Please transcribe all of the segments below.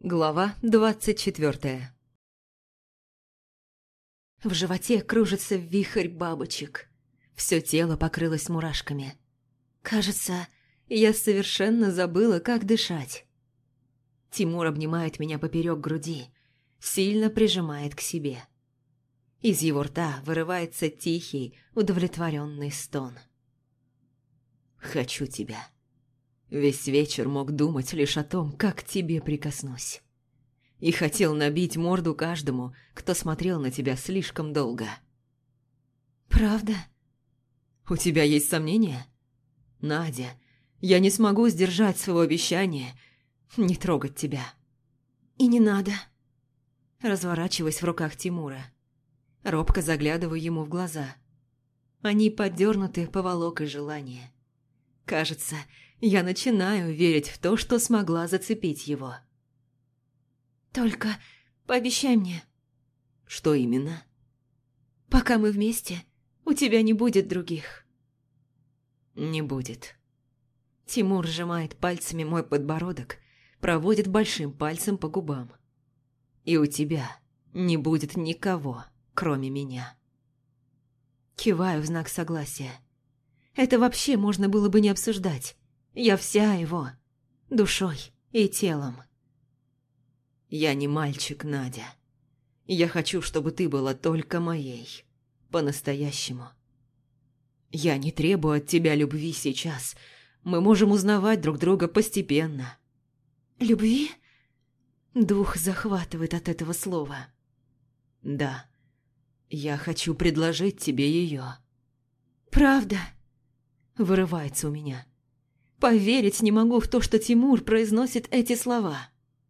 Глава 24. В животе кружится вихрь бабочек. Все тело покрылось мурашками. Кажется, я совершенно забыла, как дышать. Тимур обнимает меня поперек груди, сильно прижимает к себе. Из его рта вырывается тихий, удовлетворенный стон. «Хочу тебя». Весь вечер мог думать лишь о том, как к тебе прикоснусь. И хотел набить морду каждому, кто смотрел на тебя слишком долго. «Правда? У тебя есть сомнения? Надя, я не смогу сдержать своего обещания не трогать тебя». «И не надо». Разворачиваясь в руках Тимура. Робко заглядываю ему в глаза. Они подернуты поволокой желания. Кажется, я начинаю верить в то, что смогла зацепить его. «Только пообещай мне». «Что именно?» «Пока мы вместе, у тебя не будет других». «Не будет». Тимур сжимает пальцами мой подбородок, проводит большим пальцем по губам. «И у тебя не будет никого, кроме меня». Киваю в знак согласия. Это вообще можно было бы не обсуждать. Я вся его, душой и телом. Я не мальчик, Надя. Я хочу, чтобы ты была только моей. По-настоящему. Я не требую от тебя любви сейчас. Мы можем узнавать друг друга постепенно. Любви? Дух захватывает от этого слова. Да. Я хочу предложить тебе ее. Правда? Вырывается у меня. Поверить не могу в то, что Тимур произносит эти слова.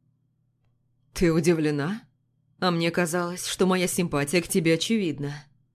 «Ты удивлена? А мне казалось, что моя симпатия к тебе очевидна».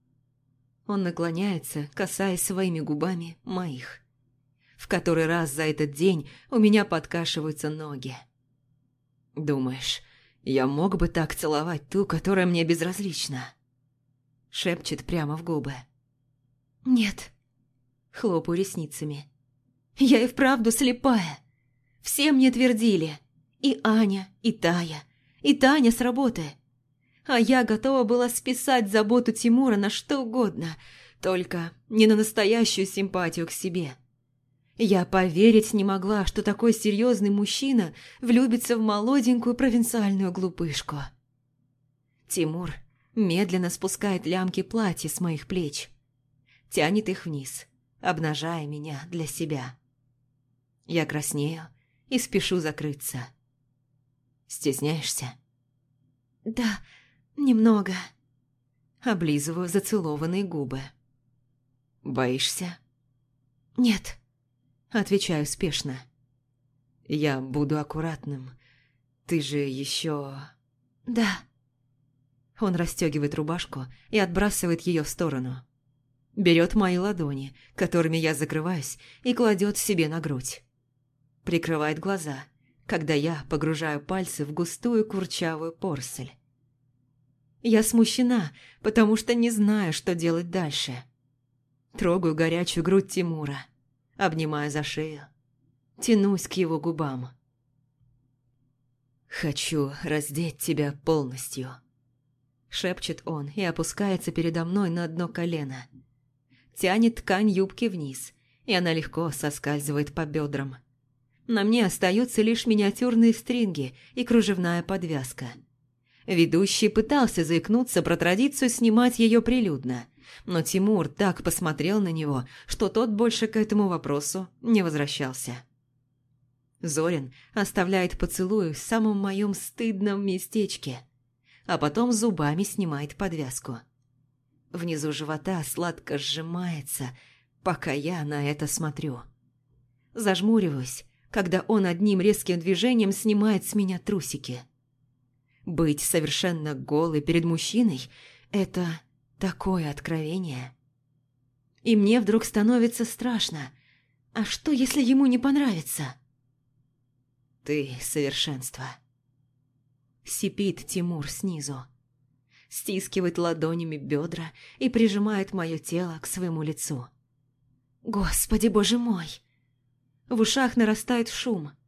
Он наклоняется, касаясь своими губами моих. В который раз за этот день у меня подкашиваются ноги. «Думаешь, я мог бы так целовать ту, которая мне безразлична?» Шепчет прямо в губы. «Нет». Хлопаю ресницами. «Я и вправду слепая. Все мне твердили. И Аня, и Тая, и Таня с работы. А я готова была списать заботу Тимура на что угодно, только не на настоящую симпатию к себе. Я поверить не могла, что такой серьезный мужчина влюбится в молоденькую провинциальную глупышку. Тимур медленно спускает лямки платья с моих плеч, тянет их вниз, обнажая меня для себя. Я краснею и спешу закрыться. «Стесняешься?» «Да, немного». Облизываю зацелованные губы. «Боишься?» «Нет», — отвечаю спешно. «Я буду аккуратным. Ты же еще...» «Да». Он расстегивает рубашку и отбрасывает ее в сторону. Берет мои ладони, которыми я закрываюсь, и кладет себе на грудь. Прикрывает глаза, когда я погружаю пальцы в густую курчавую поросль. Я смущена, потому что не знаю, что делать дальше. Трогаю горячую грудь Тимура, обнимаю за шею, тянусь к его губам. «Хочу раздеть тебя полностью», — шепчет он и опускается передо мной на одно колено. Тянет ткань юбки вниз, и она легко соскальзывает по бедрам. На мне остаются лишь миниатюрные стринги и кружевная подвязка. Ведущий пытался заикнуться про традицию снимать ее прилюдно, но Тимур так посмотрел на него, что тот больше к этому вопросу не возвращался. Зорин оставляет поцелуй в самом моем стыдном местечке, а потом зубами снимает подвязку. Внизу живота сладко сжимается, пока я на это смотрю. Зажмуриваюсь, когда он одним резким движением снимает с меня трусики. Быть совершенно голой перед мужчиной – это такое откровение. И мне вдруг становится страшно. А что, если ему не понравится? «Ты совершенство», – сипит Тимур снизу. Стискивает ладонями бедра и прижимает мое тело к своему лицу. «Господи, боже мой!» В ушах нарастает шум.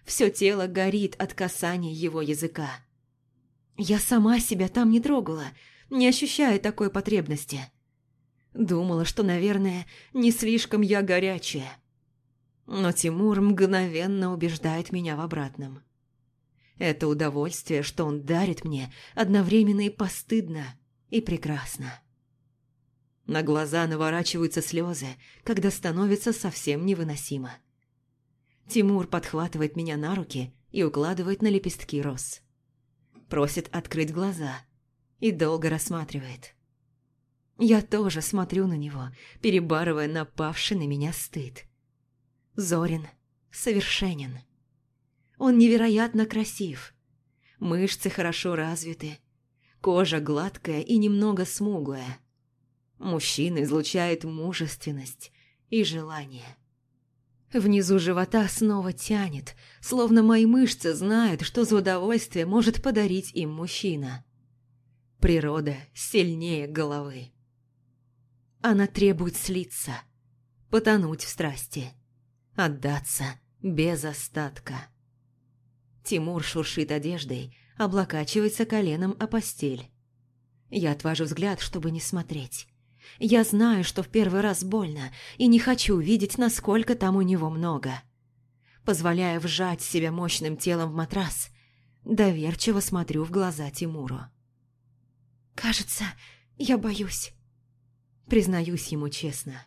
Все тело горит от касания его языка. Я сама себя там не трогала, не ощущая такой потребности. Думала, что, наверное, не слишком я горячая. Но Тимур мгновенно убеждает меня в обратном. Это удовольствие, что он дарит мне, одновременно и постыдно, и прекрасно. На глаза наворачиваются слезы, когда становится совсем невыносимо. Тимур подхватывает меня на руки и укладывает на лепестки роз. Просит открыть глаза и долго рассматривает. Я тоже смотрю на него, перебарывая напавший на меня стыд. Зорин совершенен. Он невероятно красив. Мышцы хорошо развиты. Кожа гладкая и немного смуглая. Мужчина излучает мужественность и желание. Внизу живота снова тянет, словно мои мышцы знают, что за удовольствие может подарить им мужчина. Природа сильнее головы. Она требует слиться, потонуть в страсти, отдаться без остатка. Тимур шуршит одеждой, облокачивается коленом о постель. Я отвожу взгляд, чтобы не смотреть. Я знаю, что в первый раз больно, и не хочу видеть, насколько там у него много. Позволяя вжать себя мощным телом в матрас, доверчиво смотрю в глаза Тимуру. «Кажется, я боюсь», — признаюсь ему честно.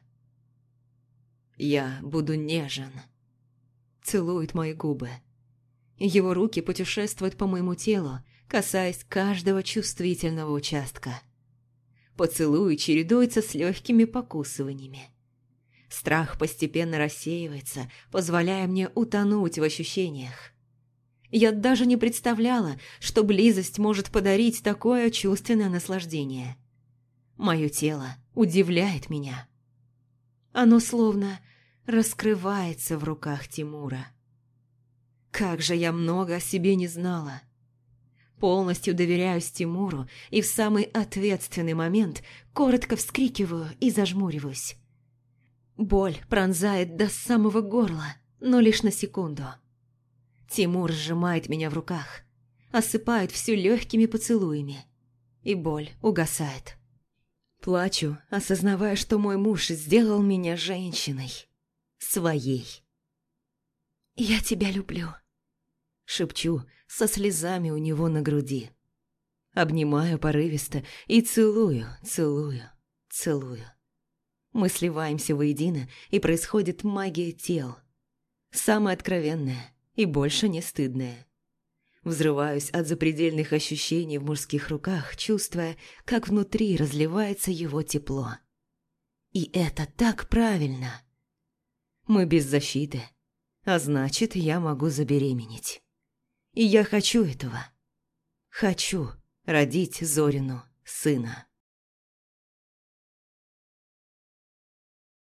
«Я буду нежен», — целует мои губы. Его руки путешествуют по моему телу, касаясь каждого чувствительного участка. Поцелуй чередуется с легкими покусываниями. Страх постепенно рассеивается, позволяя мне утонуть в ощущениях. Я даже не представляла, что близость может подарить такое чувственное наслаждение. Мое тело удивляет меня. Оно словно раскрывается в руках Тимура. Как же я много о себе не знала. Полностью доверяюсь Тимуру и в самый ответственный момент коротко вскрикиваю и зажмуриваюсь. Боль пронзает до самого горла, но лишь на секунду. Тимур сжимает меня в руках, осыпает все легкими поцелуями, и боль угасает. Плачу, осознавая, что мой муж сделал меня женщиной, своей. «Я тебя люблю», — шепчу со слезами у него на груди. Обнимаю порывисто и целую, целую, целую. Мы сливаемся воедино, и происходит магия тел. Самая откровенная и больше не стыдная. Взрываюсь от запредельных ощущений в мужских руках, чувствуя, как внутри разливается его тепло. И это так правильно. Мы без защиты, а значит, я могу забеременеть. И я хочу этого. Хочу родить Зорину сына.